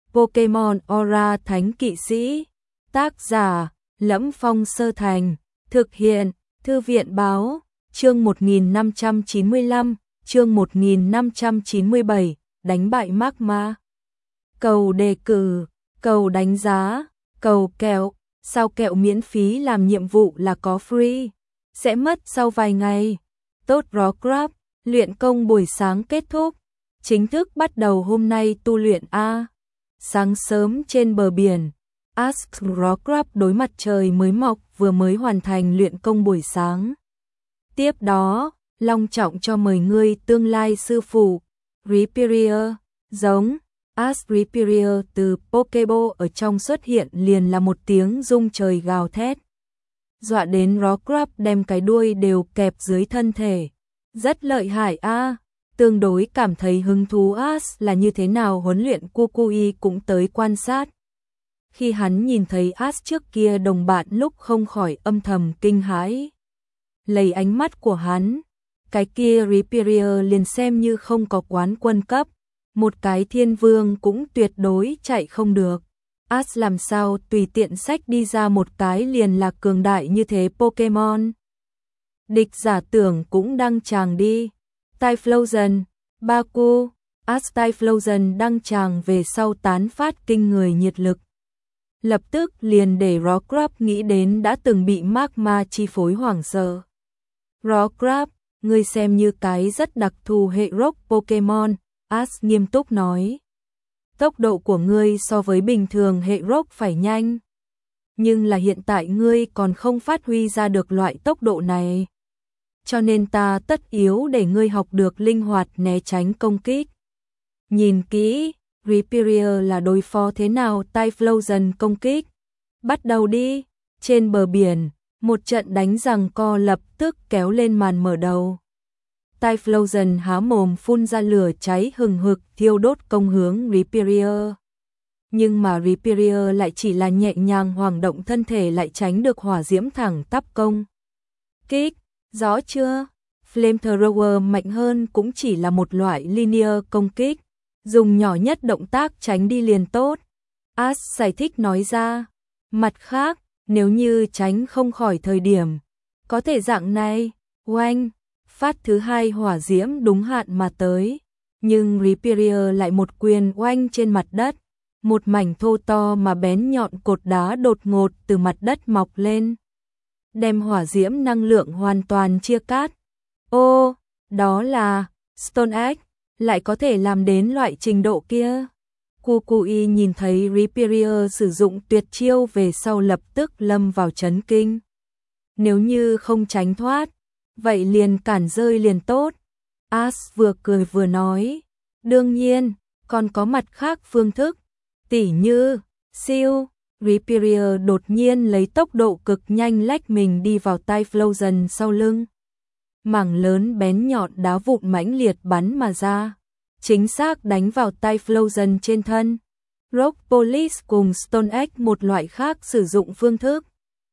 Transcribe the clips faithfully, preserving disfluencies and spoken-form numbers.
Pokemon Aura Thánh Kỵ Sĩ. Tác giả: Lẫm Phong Sơ Thành. Thực hiện: Thư viện báo. Chương một nghìn năm trăm chín mươi lăm, chương một nghìn năm trăm chín mươi bảy, đánh bại Magma. Cầu đề cử, cầu đánh giá, cầu kẹo, sao kẹo miễn phí làm nhiệm vụ là có free, sẽ mất sau vài ngày. Tốt Rockcraft, luyện công buổi sáng kết thúc, chính thức bắt đầu hôm nay tu luyện A. Sáng sớm trên bờ biển, Ask Rockcraft đối mặt trời mới mọc vừa mới hoàn thành luyện công buổi sáng. Tiếp đó, long trọng cho mời ngươi tương lai sư phụ, Rhyperior, giống. Ask Rhyperior từ Pokeball ở trong xuất hiện liền là một tiếng rung trời gào thét. Dọa đến Rockcraft đem cái đuôi đều kẹp dưới thân thể. Rất lợi hại a. À. Tương đối cảm thấy hứng thú Ask là như thế nào huấn luyện Kukui cũng tới quan sát. Khi hắn nhìn thấy Ask trước kia đồng bạn lúc không khỏi âm thầm kinh hãi. Lấy ánh mắt của hắn, cái kia Rhyperior liền xem như không có quán quân cấp, một cái thiên vương cũng tuyệt đối chạy không được. Ask làm sao tùy tiện sách đi ra một cái liền là cường đại như thế Pokemon. Địch giả tưởng cũng đăng tràng đi. Typhlosion, Baku, Ask Typhlosion đăng tràng về sau tán phát kinh người nhiệt lực. Lập tức liền để Rockcraft nghĩ đến đã từng bị Magma chi phối hoảng sợ. Rockcraft, ngươi xem như cái rất đặc thù hệ rock Pokemon, Ask nghiêm túc nói. Tốc độ của ngươi so với bình thường hệ rock phải nhanh. Nhưng là hiện tại ngươi còn không phát huy ra được loại tốc độ này. Cho nên ta tất yếu để ngươi học được linh hoạt né tránh công kích. Nhìn kỹ, Rhyperior là đối phó thế nào Typhlosion công kích. Bắt đầu đi, trên bờ biển, một trận đánh giằng co lập tức kéo lên màn mở đầu. Typhlosion há mồm phun ra lửa cháy hừng hực thiêu đốt công hướng Rhyperior. Nhưng mà Rhyperior lại chỉ là nhẹ nhàng hoảng động thân thể lại tránh được hỏa diễm thẳng tắp công kích. Rõ chưa? Flamethrower mạnh hơn cũng chỉ là một loại linear công kích, dùng nhỏ nhất động tác tránh đi liền tốt. Ash giải thích nói ra. Mặt khác, nếu như tránh không khỏi thời điểm, có thể dạng này, oanh, phát thứ hai hỏa diễm đúng hạn mà tới. Nhưng Rhyperior lại một quyền oanh trên mặt đất, một mảnh thô to mà bén nhọn cột đá đột ngột từ mặt đất mọc lên, đem hỏa diễm năng lượng hoàn toàn chia cắt. Ô, đó là Stone Egg, lại có thể làm đến loại trình độ kia. Kukui nhìn thấy Rhyperior sử dụng tuyệt chiêu về sau lập tức lâm vào chấn kinh. Nếu như không tránh thoát, vậy liền cản rơi liền tốt. Ash vừa cười vừa nói. Đương nhiên, còn có mặt khác phương thức. Tỉ như, siêu, Rhyperior đột nhiên lấy tốc độ cực nhanh lách mình đi vào Typhlosion sau lưng. Mảng lớn bén nhọn đá vụn mãnh liệt bắn mà ra, chính xác đánh vào Typhlosion trên thân. Rock Police cùng Stone Egg một loại khác sử dụng phương thức.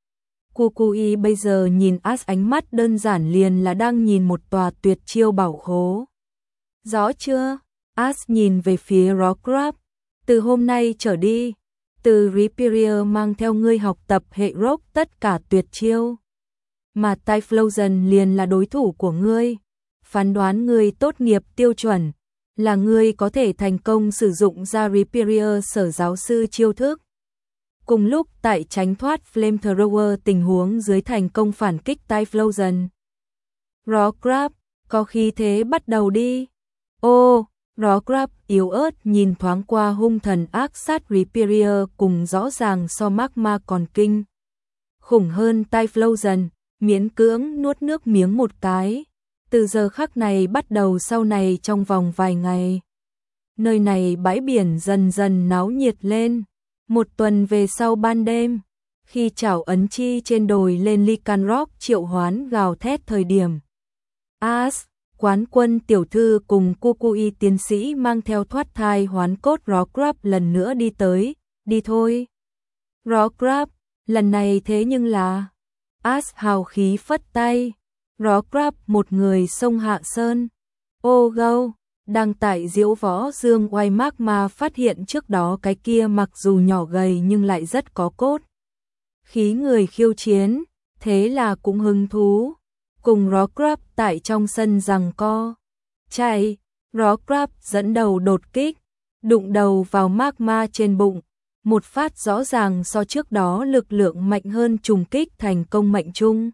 Kukui bây giờ nhìn Ash ánh mắt đơn giản liền là đang nhìn một tòa tuyệt chiêu bảo khố. Rõ chưa? Ash nhìn về phía Rockcraft. Từ hôm nay trở đi, từ Rhyperior mang theo ngươi học tập hệ rock tất cả tuyệt chiêu. Mà Typhlosion liền là đối thủ của ngươi. Phán đoán ngươi tốt nghiệp tiêu chuẩn là ngươi có thể thành công sử dụng ra Rhyperior sở giáo sư chiêu thức. Cùng lúc tại tránh thoát Flamethrower tình huống dưới thành công phản kích Typhlosion. Rockcraft, có khí thế bắt đầu đi. Ô, Rockcraft yếu ớt nhìn thoáng qua hung thần ác sát Rhyperior cùng rõ ràng so Magma còn kinh khủng hơn Typhlosion, miễn cưỡng nuốt nước miếng một cái. Từ giờ khắc này bắt đầu sau này trong vòng vài ngày, nơi này bãi biển dần dần náo nhiệt lên. Một tuần về sau ban đêm, khi chảo ấn chi trên đồi lên Lycanroc triệu hoán gào thét thời điểm, Ash, quán quân tiểu thư cùng Kukui tiến sĩ mang theo thoát thai hoán cốt Rockcraft lần nữa đi tới. Đi thôi. Rockcraft, lần này thế nhưng là... Ash hào khí phất tay. Rockcraft một người xông hạ sơn. Ô gâu, Đang tại diễu võ dương oai Magma phát hiện trước đó cái kia mặc dù nhỏ gầy nhưng lại rất có cốt khí người khiêu chiến, thế là cũng hứng thú. Cùng Rockruff tại trong sân giằng co. Chạy, Rockruff dẫn đầu đột kích, đụng đầu vào Magma trên bụng. Một phát rõ ràng so trước đó lực lượng mạnh hơn trùng kích thành công mệnh chung.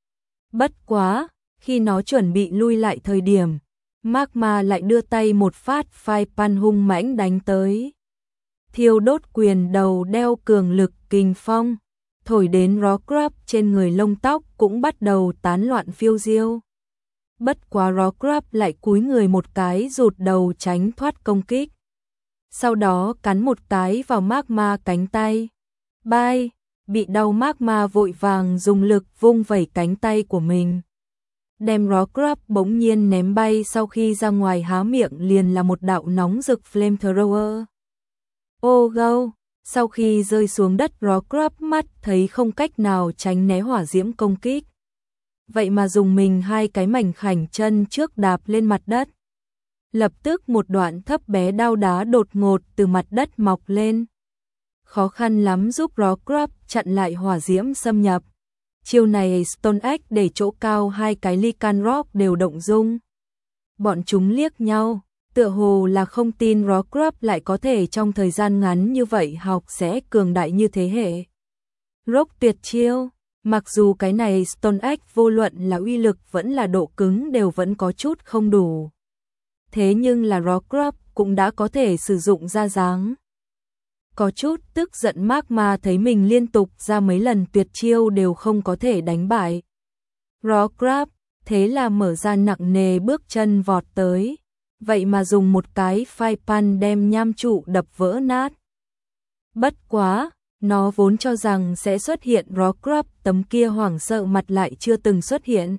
Bất quá, khi nó chuẩn bị lui lại thời điểm, Magma lại đưa tay một phát phai pan hung mãnh đánh tới. Thiêu đốt quyền đầu đeo cường lực kình phong, thổi đến Rockruff trên người lông tóc cũng bắt đầu tán loạn phiêu diêu. Bất quá Rockruff lại cúi người một cái rụt đầu tránh thoát công kích. Sau đó cắn một cái vào Magma cánh tay. Bai, bị đau Magma vội vàng dùng lực vung vẩy cánh tay của mình. Đem Rockruff bỗng nhiên ném bay, sau khi ra ngoài há miệng liền là một đạo nóng rực flamethrower. Ô gâu, sau khi rơi xuống đất Rockruff mắt thấy không cách nào tránh né hỏa diễm công kích. Vậy mà dùng mình hai cái mảnh khảnh chân trước đạp lên mặt đất. Lập tức một đoạn thấp bé đao đá đột ngột từ mặt đất mọc lên. Khó khăn lắm giúp Rockruff chặn lại hỏa diễm xâm nhập. Chiêu này Stone Axe để chỗ cao hai cái Lycan Rock đều động dung. Bọn chúng liếc nhau, tựa hồ là không tin Rockruff lại có thể trong thời gian ngắn như vậy học sẽ cường đại như thế hệ. Rock tuyệt chiêu, mặc dù cái này Stone Axe vô luận là uy lực vẫn là độ cứng đều vẫn có chút không đủ. Thế nhưng là Rockruff cũng đã có thể sử dụng ra dáng. Có chút tức giận Magma thấy mình liên tục ra mấy lần tuyệt chiêu đều không có thể đánh bại Rockruff, thế là mở ra nặng nề bước chân vọt tới. Vậy mà dùng một cái phai pan đem nham trụ đập vỡ nát. Bất quá, nó vốn cho rằng sẽ xuất hiện Rockruff, tấm kia hoảng sợ mặt lại chưa từng xuất hiện.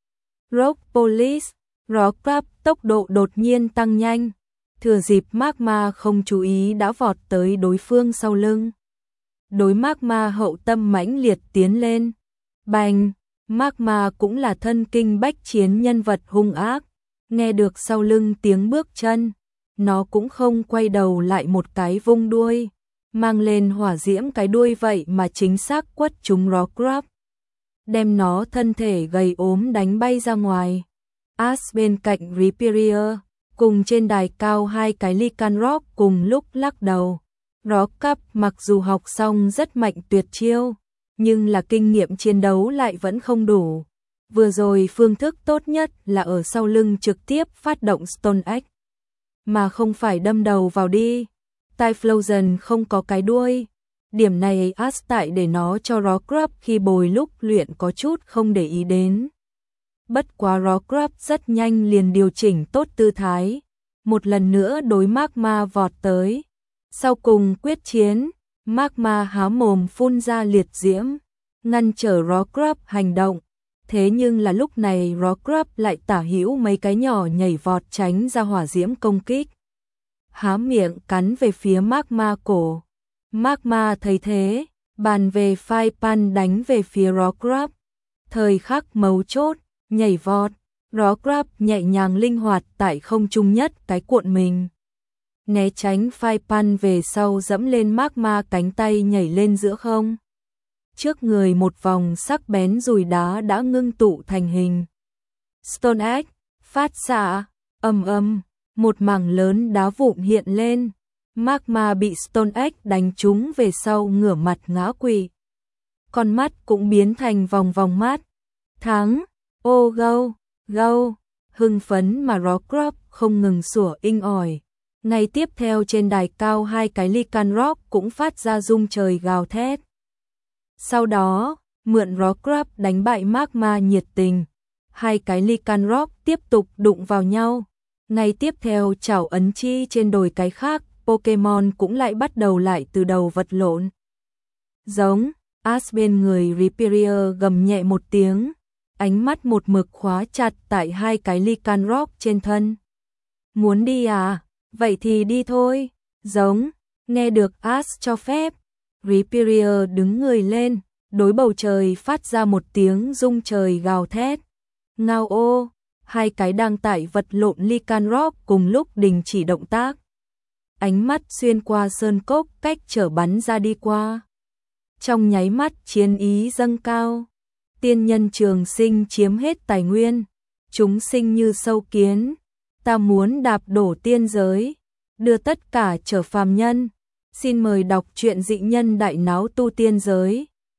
Rock Police, Rockruff tốc độ đột nhiên tăng nhanh. Thừa dịp Magma không chú ý đã vọt tới đối phương sau lưng. Đối Magma hậu tâm mãnh liệt tiến lên. Bành, Magma cũng là thân kinh bách chiến nhân vật hung ác. Nghe được sau lưng tiếng bước chân, nó cũng không quay đầu lại một cái vung đuôi. Mang lên hỏa diễm cái đuôi vậy mà chính xác quất trúng Rockruff. Đem nó thân thể gầy ốm đánh bay ra ngoài. Ash bên cạnh Reaper cùng trên đài cao hai cái Lycan Rock cùng lúc lắc đầu. Rockruff mặc dù học xong rất mạnh tuyệt chiêu, nhưng là kinh nghiệm chiến đấu lại vẫn không đủ. Vừa rồi phương thức tốt nhất là ở sau lưng trực tiếp phát động Stone Axe, mà không phải đâm đầu vào đi. Typhlosion không có cái đuôi. Điểm này Ash tại để nó cho Rockruff khi bồi lúc luyện có chút không để ý đến. Bất quá Rockruff rất nhanh liền điều chỉnh tốt tư thái, một lần nữa đối Magma vọt tới. Sau cùng quyết chiến, Magma há mồm phun ra liệt diễm, ngăn trở Rockruff hành động. Thế nhưng là lúc này Rockruff lại tả hữu mấy cái nhỏ nhảy vọt tránh ra hỏa diễm công kích. Há miệng cắn về phía Magma cổ. Magma thấy thế, bàn về phai pan đánh về phía Rockruff. Thời khắc mấu chốt, nhảy vọt, Rockruff nhẹ nhàng linh hoạt tại không trung nhất cái cuộn mình. Né tránh phai pan về sau dẫm lên Magma cánh tay nhảy lên giữa không. Trước người một vòng sắc bén dùi đá đã ngưng tụ thành hình. Stone Axe, phát xạ, ầm ầm, một mảng lớn đá vụn hiện lên. Magma bị Stone Axe đánh trúng về sau ngửa mặt ngã quỵ. Con mắt cũng biến thành vòng vòng mắt. Thắng, ô gâu, gâu, hưng phấn mà Rockruff không ngừng sủa inh ỏi. Ngay tiếp theo trên đài cao hai cái Lycan Rock cũng phát ra rung trời gào thét. Sau đó, mượn Rockruff đánh bại Magma nhiệt tình. Hai cái Lycan Rock tiếp tục đụng vào nhau. Ngay tiếp theo chảo ấn chi trên đồi cái khác, Pokemon cũng lại bắt đầu lại từ đầu vật lộn. Giống, Ash bên người Reaper gầm nhẹ một tiếng, ánh mắt một mực khóa chặt tại hai cái Lycan Rock trên thân. Muốn đi à? Vậy thì đi thôi. Giống, nghe được Ash cho phép, Reaper đứng người lên, đối bầu trời phát ra một tiếng rung trời gào thét. Ngao ô, hai cái đang tại vật lộn Lycan Rock cùng lúc đình chỉ động tác. Ánh mắt xuyên qua sơn cốc cách trở bắn ra đi qua. Trong nháy mắt chiến ý dâng cao. Tiên nhân trường sinh chiếm hết tài nguyên. Chúng sinh như sâu kiến. Ta muốn đạp đổ tiên giới. Đưa tất cả trở phàm nhân. Xin mời đọc truyện Dị Nhân Đại Náo Tu Tiên Giới.